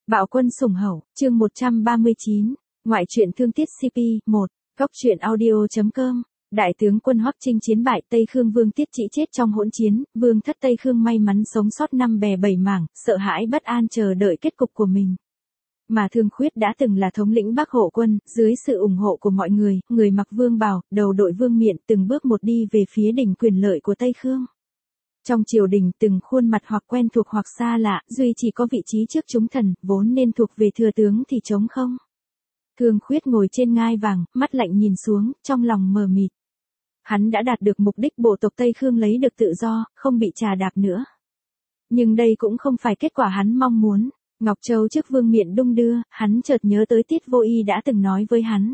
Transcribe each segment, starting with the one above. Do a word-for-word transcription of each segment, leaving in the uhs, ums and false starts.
Bạo quân sủng hậu, chương một trăm ba mươi chín, ngoại truyện thương tiết xê pê, một, góc truyện audio chấm com. Đại tướng quân Hoắc Trinh chiến bại Tây Khương Vương Tiết Trĩ chết trong hỗn chiến, Vương thất Tây Khương may mắn sống sót năm bè bảy mảng, sợ hãi bất an chờ đợi kết cục của mình. Mà Thương Khuyết đã từng là thống lĩnh Bắc Hộ quân, dưới sự ủng hộ của mọi người, người mặc vương bào, đầu đội vương miện từng bước một đi về phía đỉnh quyền lợi của Tây Khương. Trong triều đình từng khuôn mặt hoặc quen thuộc hoặc xa lạ, duy chỉ có vị trí trước chúng thần, vốn nên thuộc về thừa tướng thì trống không. Thương Khuyết ngồi trên ngai vàng, mắt lạnh nhìn xuống, trong lòng mờ mịt. Hắn đã đạt được mục đích bộ tộc Tây Khương lấy được tự do, không bị trà đạp nữa. Nhưng đây cũng không phải kết quả hắn mong muốn. Ngọc Châu trước vương miện đung đưa, hắn chợt nhớ tới Tiết Vô Y đã từng nói với hắn.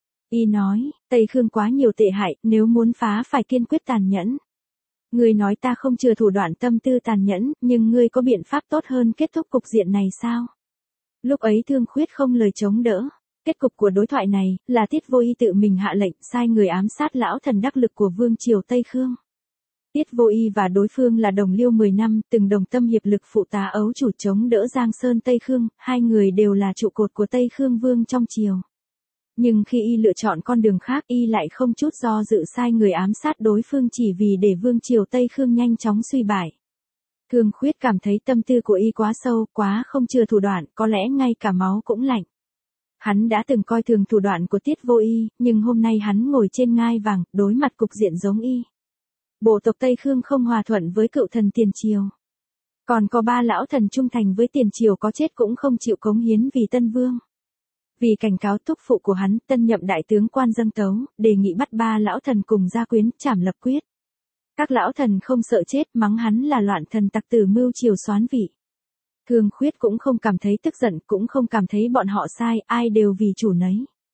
Y nói, Tây Khương quá nhiều tệ hại, nếu muốn phá phải kiên quyết tàn nhẫn. Ngươi nói ta không chừa thủ đoạn tâm tư tàn nhẫn, nhưng ngươi có biện pháp tốt hơn kết thúc cục diện này sao? Lúc ấy Thương Khuyết không lời chống đỡ. Kết cục của đối thoại này, là Tiết Vô Y tự mình hạ lệnh sai người ám sát lão thần đắc lực của vương triều Tây Khương. Tiết Vô Y và đối phương là đồng liêu mười năm, từng đồng tâm hiệp lực phụ tá ấu chủ chống đỡ Giang Sơn Tây Khương, hai người đều là trụ cột của Tây Khương Vương trong triều. Nhưng khi y lựa chọn con đường khác, y lại không chút do dự sai người ám sát đối phương chỉ vì để vương triều Tây Khương nhanh chóng suy bại. Thương Khuyết cảm thấy tâm tư của y quá sâu, quá không chừa thủ đoạn, có lẽ ngay cả máu cũng lạnh. Hắn đã từng coi thường thủ đoạn của Tiết Vô Y, nhưng hôm nay hắn ngồi trên ngai vàng, đối mặt cục diện giống y. Bộ tộc Tây Khương không hòa thuận với cựu thần tiền triều. Còn có ba lão thần trung thành với tiền triều có chết cũng không chịu cống hiến vì Tân Vương. Vì cảnh cáo thúc phụ của hắn, tân nhậm đại tướng quan dâng tấu, đề nghị bắt ba lão thần cùng gia quyến, trảm lập quyết. Các lão thần không sợ chết, mắng hắn là loạn thần tặc tử mưu triều soán vị. Thương Khuyết cũng không cảm thấy tức giận, cũng không cảm thấy bọn họ sai, ai đều vì chủ nấy.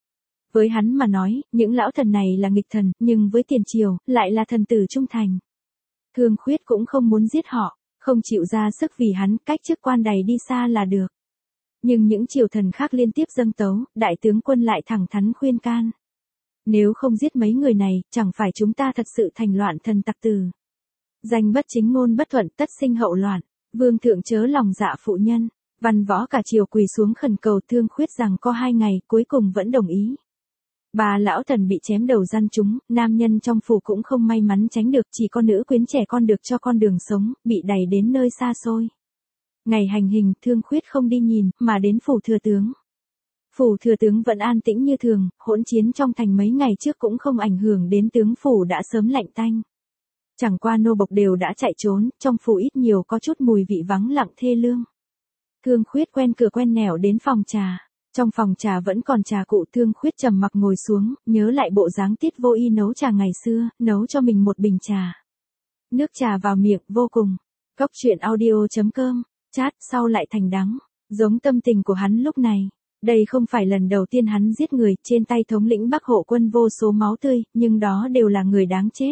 Với hắn mà nói, những lão thần này là nghịch thần, nhưng với tiền triều, lại là thần tử trung thành. Thương Khuyết cũng không muốn giết họ, không chịu ra sức vì hắn, cách chức quan đày đi xa là được. Nhưng những triều thần khác liên tiếp dâng tấu, đại tướng quân lại thẳng thắn khuyên can. Nếu không giết mấy người này, chẳng phải chúng ta thật sự thành loạn thần tặc tử. Danh bất chính ngôn bất thuận, tất sinh hậu loạn. Vương thượng chớ lòng dạ phụ nhân. Văn võ cả triều quỳ xuống khẩn cầu Thương Khuyết rằng có hai ngày, cuối cùng vẫn đồng ý. Bà lão thần bị chém đầu gian chúng, nam nhân trong phủ cũng không may mắn tránh được, chỉ có nữ quyến trẻ con được cho con đường sống, bị đẩy đến nơi xa xôi. Ngày hành hình, Thương Khuyết không đi nhìn, mà đến phủ thừa tướng. Phủ thừa tướng vẫn an tĩnh như thường, hỗn chiến trong thành mấy ngày trước cũng không ảnh hưởng đến tướng phủ đã sớm lạnh tanh. Chẳng qua nô bộc đều đã chạy trốn, trong phủ ít nhiều có chút mùi vị vắng lặng thê lương. Thương Khuyết quen cửa quen nẻo đến phòng trà. Trong phòng trà vẫn còn trà cụ. Thương Khuyết trầm mặc ngồi xuống, nhớ lại bộ dáng Tiết Vô Y nấu trà ngày xưa, nấu cho mình một bình trà. Nước trà vào miệng, vô cùng. Góc truyện audio chấm com, chát sau lại thành đắng. Giống tâm tình của hắn lúc này. Đây không phải lần đầu tiên hắn giết người, trên tay thống lĩnh Bắc Hộ quân vô số máu tươi, nhưng đó đều là người đáng chết.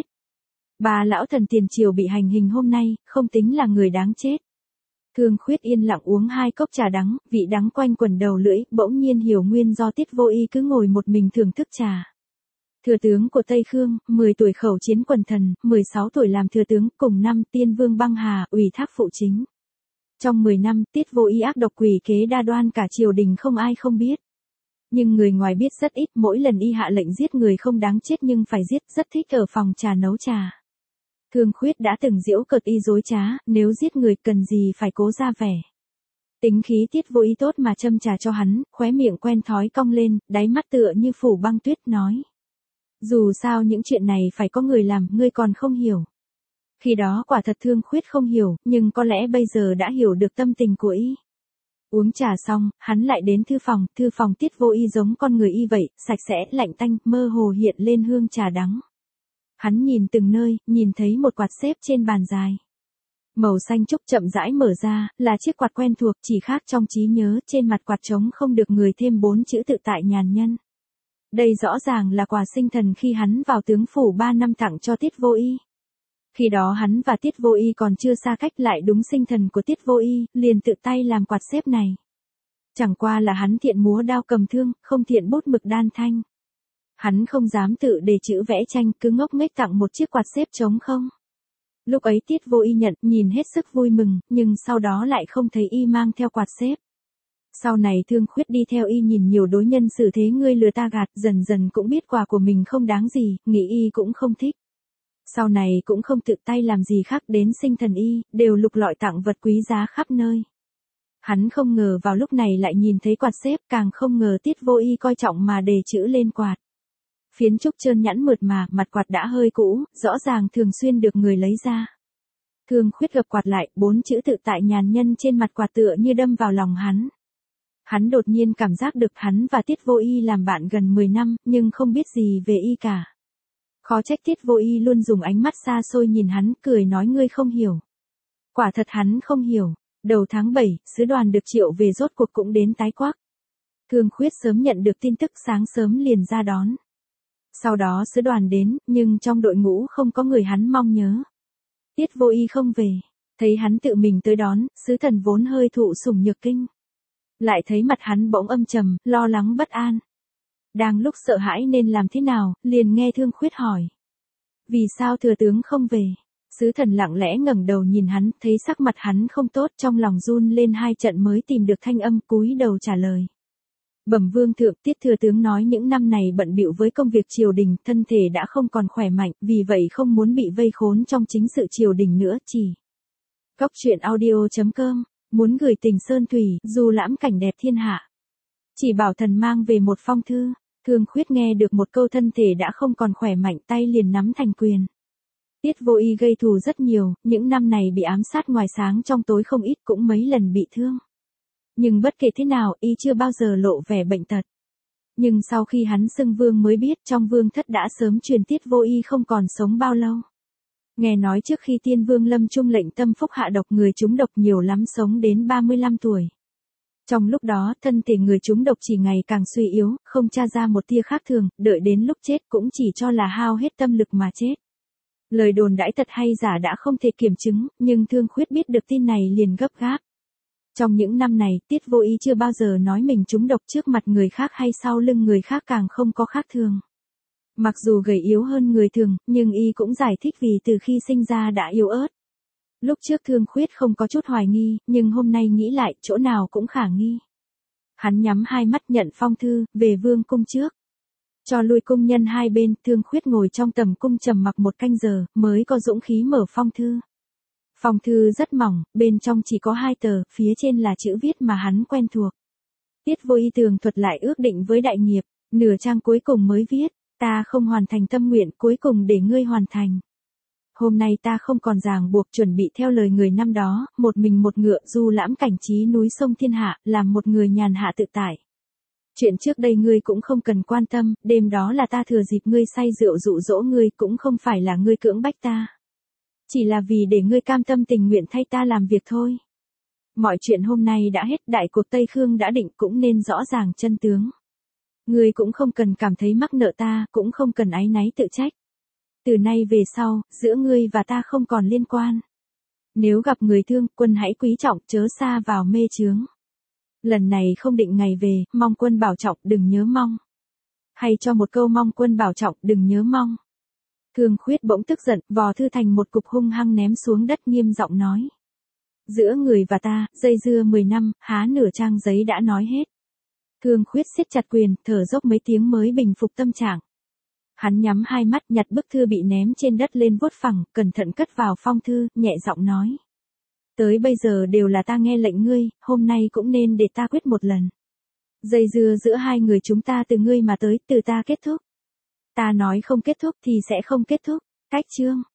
Ba lão thần tiền triều bị hành hình hôm nay, không tính là người đáng chết. Thương Khuyết yên lặng uống hai cốc trà đắng, vị đắng quanh quẩn đầu lưỡi, bỗng nhiên hiểu nguyên do Tiết Vô Y cứ ngồi một mình thưởng thức trà. Thừa tướng của Tây Khương, mười tuổi khẩu chiến quần thần, mười sáu tuổi làm thừa tướng, cùng năm Tiên Vương Băng Hà, ủy thác phụ chính. Trong mười năm, Tiết Vô Y ác độc quỷ kế đa đoan cả triều đình không ai không biết. Nhưng người ngoài biết rất ít, mỗi lần y hạ lệnh giết người không đáng chết nhưng phải giết, rất thích ở phòng trà nấu trà. Thương Khuyết đã từng giễu cợt y dối trá, nếu giết người cần gì phải cố ra vẻ. Tính khí Tiết Vô Y tốt mà châm trà cho hắn, khóe miệng quen thói cong lên, đáy mắt tựa như phủ băng tuyết nói. Dù sao những chuyện này phải có người làm, ngươi còn không hiểu. Khi đó quả thật Thương Khuyết không hiểu, nhưng có lẽ bây giờ đã hiểu được tâm tình của y. Uống trà xong, hắn lại đến thư phòng, thư phòng Tiết Vô Y giống con người y vậy, sạch sẽ, lạnh tanh, mơ hồ hiện lên hương trà đắng. Hắn nhìn từng nơi, nhìn thấy một quạt xếp trên bàn dài. Màu xanh trúc chậm rãi mở ra, là chiếc quạt quen thuộc, chỉ khác trong trí nhớ, trên mặt quạt trống không được người thêm bốn chữ tự tại nhàn nhân. Đây rõ ràng là quà sinh thần khi hắn vào tướng phủ ba năm tặng cho Tiết Vô Y. Khi đó hắn và Tiết Vô Y còn chưa xa cách, lại đúng sinh thần của Tiết Vô Y, liền tự tay làm quạt xếp này. Chẳng qua là hắn thiện múa đao cầm thương, không thiện bút mực đan thanh. Hắn không dám tự đề chữ vẽ tranh, cứ ngốc nghếch tặng một chiếc quạt xếp trống không. Lúc ấy Tiết Vô Y nhận, nhìn hết sức vui mừng, nhưng sau đó lại không thấy y mang theo quạt xếp. Sau này Thương Khuyết đi theo y nhìn nhiều đối nhân xử thế ngươi lừa ta gạt, dần dần cũng biết quà của mình không đáng gì, nghĩ y cũng không thích. Sau này cũng không tự tay làm gì khác, đến sinh thần y, đều lục lọi tặng vật quý giá khắp nơi. Hắn không ngờ vào lúc này lại nhìn thấy quạt xếp, càng không ngờ Tiết Vô Y coi trọng mà đề chữ lên quạt. Phiến trúc trơn nhẵn mượt mà, mặt quạt đã hơi cũ, rõ ràng thường xuyên được người lấy ra. Thương Khuyết gập quạt lại, bốn chữ tự tại nhàn nhân trên mặt quạt tựa như đâm vào lòng hắn. Hắn đột nhiên cảm giác được hắn và Tiết Vô Y làm bạn gần mười năm, nhưng không biết gì về y cả. Khó trách Tiết Vô Y luôn dùng ánh mắt xa xôi nhìn hắn, cười nói ngươi không hiểu. Quả thật hắn không hiểu. Đầu tháng bảy, sứ đoàn được triệu về rốt cuộc cũng đến tái quắc. Thương Khuyết sớm nhận được tin tức, sáng sớm liền ra đón. Sau đó sứ đoàn đến, nhưng trong đội ngũ không có người hắn mong nhớ. Tiết Vô Y không về, thấy hắn tự mình tới đón, sứ thần vốn hơi thụ sủng nhược kinh. Lại thấy mặt hắn bỗng âm trầm, lo lắng bất an. Đang lúc sợ hãi nên làm thế nào, liền nghe Thương Khuyết hỏi. Vì sao thừa tướng không về? Sứ thần lặng lẽ ngẩng đầu nhìn hắn, thấy sắc mặt hắn không tốt, trong lòng run lên hai trận mới tìm được thanh âm, cúi đầu trả lời. Bẩm vương thượng, Tiết thừa tướng nói những năm này bận bịu với công việc triều đình, thân thể đã không còn khỏe mạnh, vì vậy không muốn bị vây khốn trong chính sự triều đình nữa, chỉ. Góc truyện audio chấm com, muốn gửi tình sơn thủy, du lãm cảnh đẹp thiên hạ. Chỉ bảo thần mang về một phong thư. Thương Khuyết nghe được một câu thân thể đã không còn khỏe mạnh, tay liền nắm thành quyền. Tiết Vô Y gây thù rất nhiều, những năm này bị ám sát ngoài sáng trong tối không ít, cũng mấy lần bị thương. Nhưng bất kể thế nào, y chưa bao giờ lộ vẻ bệnh tật. Nhưng sau khi hắn xưng vương mới biết trong vương thất đã sớm truyền Tiết Vô Y không còn sống bao lâu. Nghe nói trước khi tiên vương lâm trung lệnh tâm phúc hạ độc, người trúng độc nhiều lắm sống đến ba mươi lăm tuổi. Trong lúc đó, thân thể người trúng độc chỉ ngày càng suy yếu, không tra ra một tia khác thường, đợi đến lúc chết cũng chỉ cho là hao hết tâm lực mà chết. Lời đồn đãi thật hay giả đã không thể kiểm chứng, nhưng Thương Khuyết biết được tin này liền gấp gáp. Trong những năm này, Tiết Vô Y chưa bao giờ nói mình trúng độc trước mặt người khác hay sau lưng người khác, càng không có khác thường. Mặc dù gầy yếu hơn người thường, nhưng y cũng giải thích vì từ khi sinh ra đã yếu ớt. Lúc trước Thương Khuyết không có chút hoài nghi, nhưng hôm nay nghĩ lại, chỗ nào cũng khả nghi. Hắn nhắm hai mắt nhận phong thư, về vương cung trước. Cho lui cung nhân hai bên, Thương Khuyết ngồi trong tầm cung trầm mặc một canh giờ, mới có dũng khí mở phong thư. Phong thư rất mỏng, bên trong chỉ có hai tờ, phía trên là chữ viết mà hắn quen thuộc. Tiết Vô Y tường thuật lại ước định với đại nghiệp, nửa trang cuối cùng mới viết, ta không hoàn thành tâm nguyện, cuối cùng để ngươi hoàn thành. Hôm nay ta không còn ràng buộc, chuẩn bị theo lời người năm đó, một mình một ngựa du lãm cảnh trí núi sông thiên hạ, làm một người nhàn hạ tự tại. Chuyện trước đây ngươi cũng không cần quan tâm, đêm đó là ta thừa dịp ngươi say rượu dụ dỗ ngươi, cũng không phải là ngươi cưỡng bách ta. Chỉ là vì để ngươi cam tâm tình nguyện thay ta làm việc thôi. Mọi chuyện hôm nay đã hết, đại cuộc Tây Khương đã định, cũng nên rõ ràng chân tướng. Ngươi cũng không cần cảm thấy mắc nợ ta, cũng không cần áy náy tự trách. Từ nay về sau, giữa ngươi và ta không còn liên quan. Nếu gặp người thương, quân hãy quý trọng, chớ xa vào mê chướng. Lần này không định ngày về, mong quân bảo trọng, đừng nhớ mong. Hay cho một câu mong quân bảo trọng, đừng nhớ mong. Thương Khuyết bỗng tức giận, vò thư thành một cục hung hăng ném xuống đất, nghiêm giọng nói. Giữa người và ta, dây dưa mười năm, há nửa trang giấy đã nói hết. Thương Khuyết siết chặt quyền, thở dốc mấy tiếng mới bình phục tâm trạng. Hắn nhắm hai mắt, nhặt bức thư bị ném trên đất lên vuốt phẳng, cẩn thận cất vào phong thư, nhẹ giọng nói. Tới bây giờ đều là ta nghe lệnh ngươi, hôm nay cũng nên để ta quyết một lần. Dây dưa giữa hai người chúng ta từ ngươi mà tới, từ ta kết thúc. Ta nói không kết thúc thì sẽ không kết thúc. Cách chương.